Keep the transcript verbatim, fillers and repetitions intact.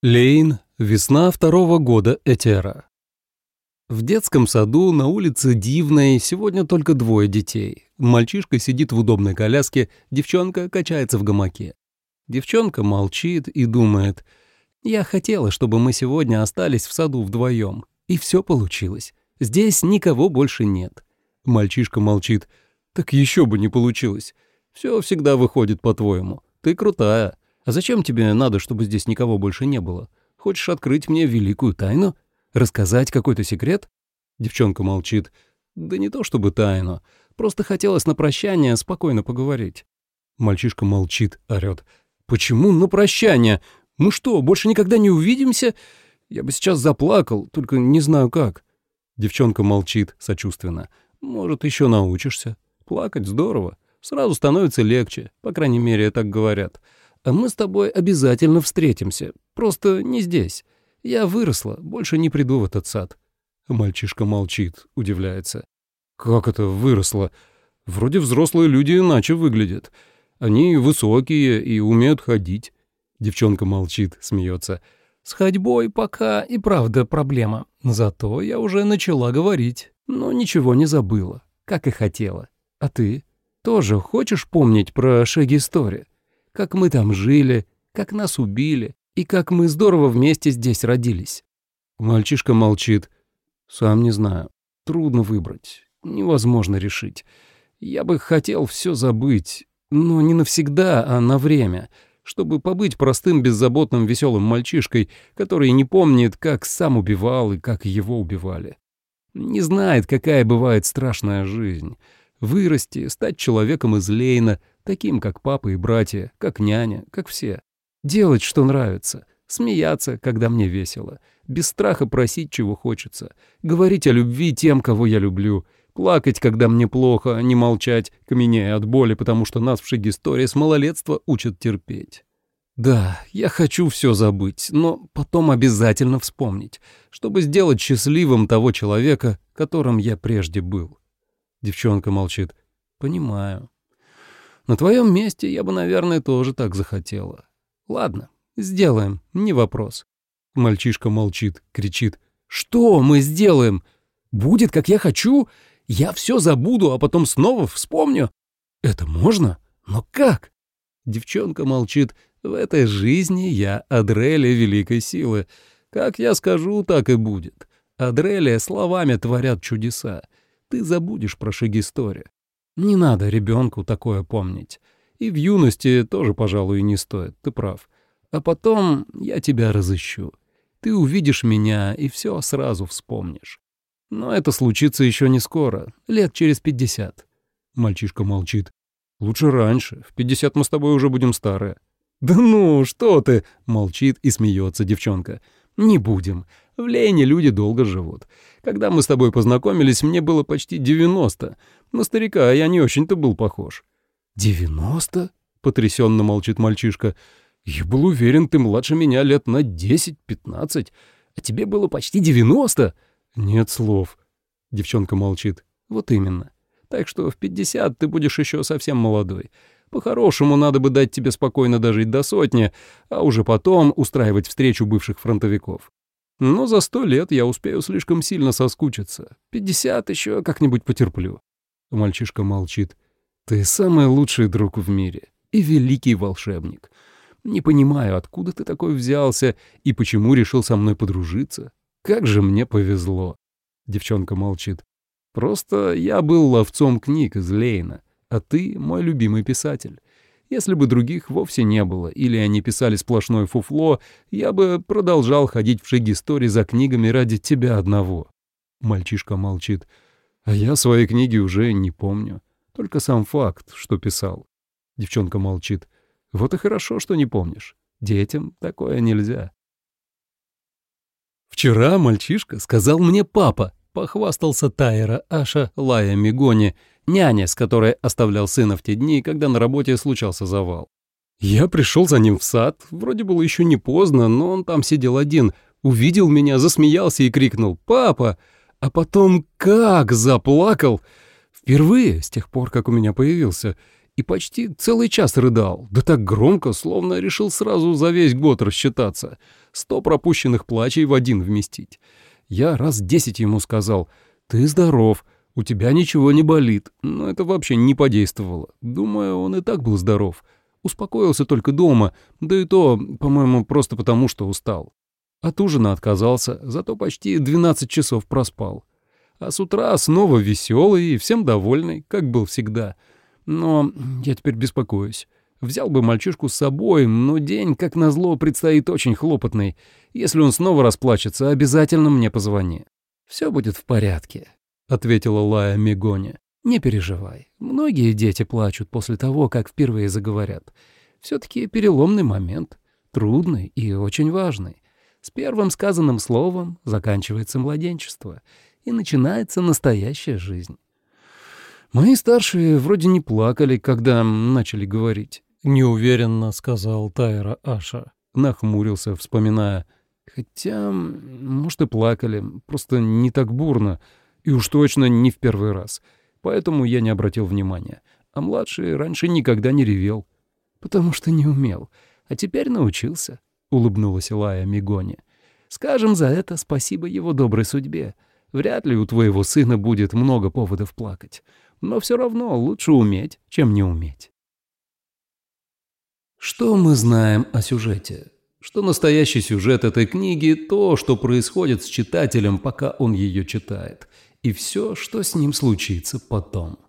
Лейн. Весна второго года Этера. В детском саду на улице Дивной сегодня только двое детей. Мальчишка сидит в удобной коляске, девчонка качается в гамаке. Девчонка молчит и думает: «Я хотела, чтобы мы сегодня остались в саду вдвоем. И все получилось. Здесь никого больше нет». Мальчишка молчит: «Так еще бы не получилось. Все всегда выходит по-твоему. Ты крутая. А зачем тебе надо, чтобы здесь никого больше не было? Хочешь открыть мне великую тайну? Рассказать какой-то секрет?» Девчонка молчит: «Да не то чтобы тайну. Просто хотелось на прощание спокойно поговорить». Мальчишка молчит, орёт: «Почему на прощание? Мы что, больше никогда не увидимся? Я бы сейчас заплакал, только не знаю как». Девчонка молчит сочувственно: «Может, еще научишься? Плакать здорово. Сразу становится легче, по крайней мере, так говорят. А мы с тобой обязательно встретимся, просто не здесь. Я выросла, больше не приду в этот сад». Мальчишка молчит, удивляется: «Как это выросла? Вроде взрослые люди иначе выглядят. Они высокие и умеют ходить». Девчонка молчит, смеется: «С ходьбой пока и правда проблема. Зато я уже начала говорить, но ничего не забыла, как и хотела. А ты тоже хочешь помнить про Шеги-Стори? Как мы там жили, как нас убили, и как мы здорово вместе здесь родились?» Мальчишка молчит: «Сам не знаю. Трудно выбрать. Невозможно решить. Я бы хотел все забыть, но не навсегда, а на время, чтобы побыть простым, беззаботным, веселым мальчишкой, который не помнит, как сам убивал и как его убивали. Не знает, какая бывает страшная жизнь. Вырасти, стать человеком из Лейна, таким, как папа и братья, как няня, как все. Делать, что нравится, смеяться, когда мне весело, без страха просить, чего хочется, говорить о любви тем, кого я люблю, плакать, когда мне плохо, а не молчать, каменея от боли, потому что нас в Шеги-Стори с малолетства учат терпеть. Да, я хочу все забыть, но потом обязательно вспомнить, чтобы сделать счастливым того человека, которым я прежде был». Девчонка молчит: «Понимаю. На твоем месте я бы, наверное, тоже так захотела. Ладно, сделаем, не вопрос». Мальчишка молчит, кричит: «Что мы сделаем? Будет, как я хочу? Я все забуду, а потом снова вспомню? Это можно? Но как?» Девчонка молчит: «В этой жизни я Адрелия великой силы. Как я скажу, так и будет. Адрелия словами творят чудеса. Ты забудешь про Шеги-Стори. Не надо ребенку такое помнить. И в юности тоже, пожалуй, не стоит, ты прав. А потом я тебя разыщу. Ты увидишь меня и все сразу вспомнишь. Но это случится еще не скоро, лет через пятьдесят». Мальчишка молчит: «Лучше раньше, в пятьдесят мы с тобой уже будем старые». «Да ну, что ты!» — молчит и смеется девчонка. «Не будем. В Лейне люди долго живут. Когда мы с тобой познакомились, мне было почти девяносто. На старика я не очень-то был похож». «Девяносто?» — потрясенно молчит мальчишка. «Я был уверен, ты младше меня лет на десять-пятнадцать, а тебе было почти девяносто?» «Нет слов». Девчонка молчит. «Вот именно. Так что в пятьдесят ты будешь еще совсем молодой. По-хорошему, надо бы дать тебе спокойно дожить до сотни, а уже потом устраивать встречу бывших фронтовиков. Но за сто лет я успею слишком сильно соскучиться. Пятьдесят еще как-нибудь потерплю». Мальчишка молчит. «Ты самый лучший друг в мире и великий волшебник. Не понимаю, откуда ты такой взялся и почему решил со мной подружиться. Как же мне повезло». Девчонка молчит. «Просто я был ловцом книг из Лейна, а ты мой любимый писатель. Если бы других вовсе не было, или они писали сплошное фуфло, я бы продолжал ходить в Шеги-Стори за книгами ради тебя одного». Мальчишка молчит. «А я свои книги уже не помню. Только сам факт, что писал». Девчонка молчит. «Вот и хорошо, что не помнишь. Детям такое нельзя». «Вчера мальчишка сказал мне папа», — похвастался Тайра Аша Лая Мигони, няня, с которой оставлял сына в те дни, когда на работе случался завал. «Я пришел за ним в сад, вроде было еще не поздно, но он там сидел один, увидел меня, засмеялся и крикнул: «Папа!» А потом как заплакал! Впервые с тех пор, как у меня появился. И почти целый час рыдал, да так громко, словно решил сразу за весь год рассчитаться. Сто пропущенных плачей в один вместить. Я раз десять ему сказал: «Ты здоров, у тебя ничего не болит», но это вообще не подействовало. Думаю, он и так был здоров. Успокоился только дома, да и то, по-моему, просто потому, что устал. От ужина отказался, зато почти двенадцать часов проспал. А с утра снова веселый и всем довольный, как был всегда. Но я теперь беспокоюсь. Взял бы мальчишку с собой, но день, как назло, предстоит очень хлопотный. Если он снова расплачется, обязательно мне позвони. «Все будет в порядке», — ответила Лая Мигони. «Не переживай. Многие дети плачут после того, как впервые заговорят. Все-таки переломный момент, трудный и очень важный. С первым сказанным словом заканчивается младенчество, и начинается настоящая жизнь». «Мои старшие вроде не плакали, когда начали говорить», — неуверенно сказал Тайра Аша. Нахмурился, вспоминая. «Хотя, может, и плакали, просто не так бурно, и уж точно не в первый раз. Поэтому я не обратил внимания. А младший раньше никогда не ревел, потому что не умел. А теперь научился», — улыбнулась Лая Мигони. «Скажем за это спасибо его доброй судьбе. Вряд ли у твоего сына будет много поводов плакать. Но все равно лучше уметь, чем не уметь». Что мы знаем о сюжете? Что настоящий сюжет этой книги – то, что происходит с читателем, пока он ее читает, и все, что с ним случится потом.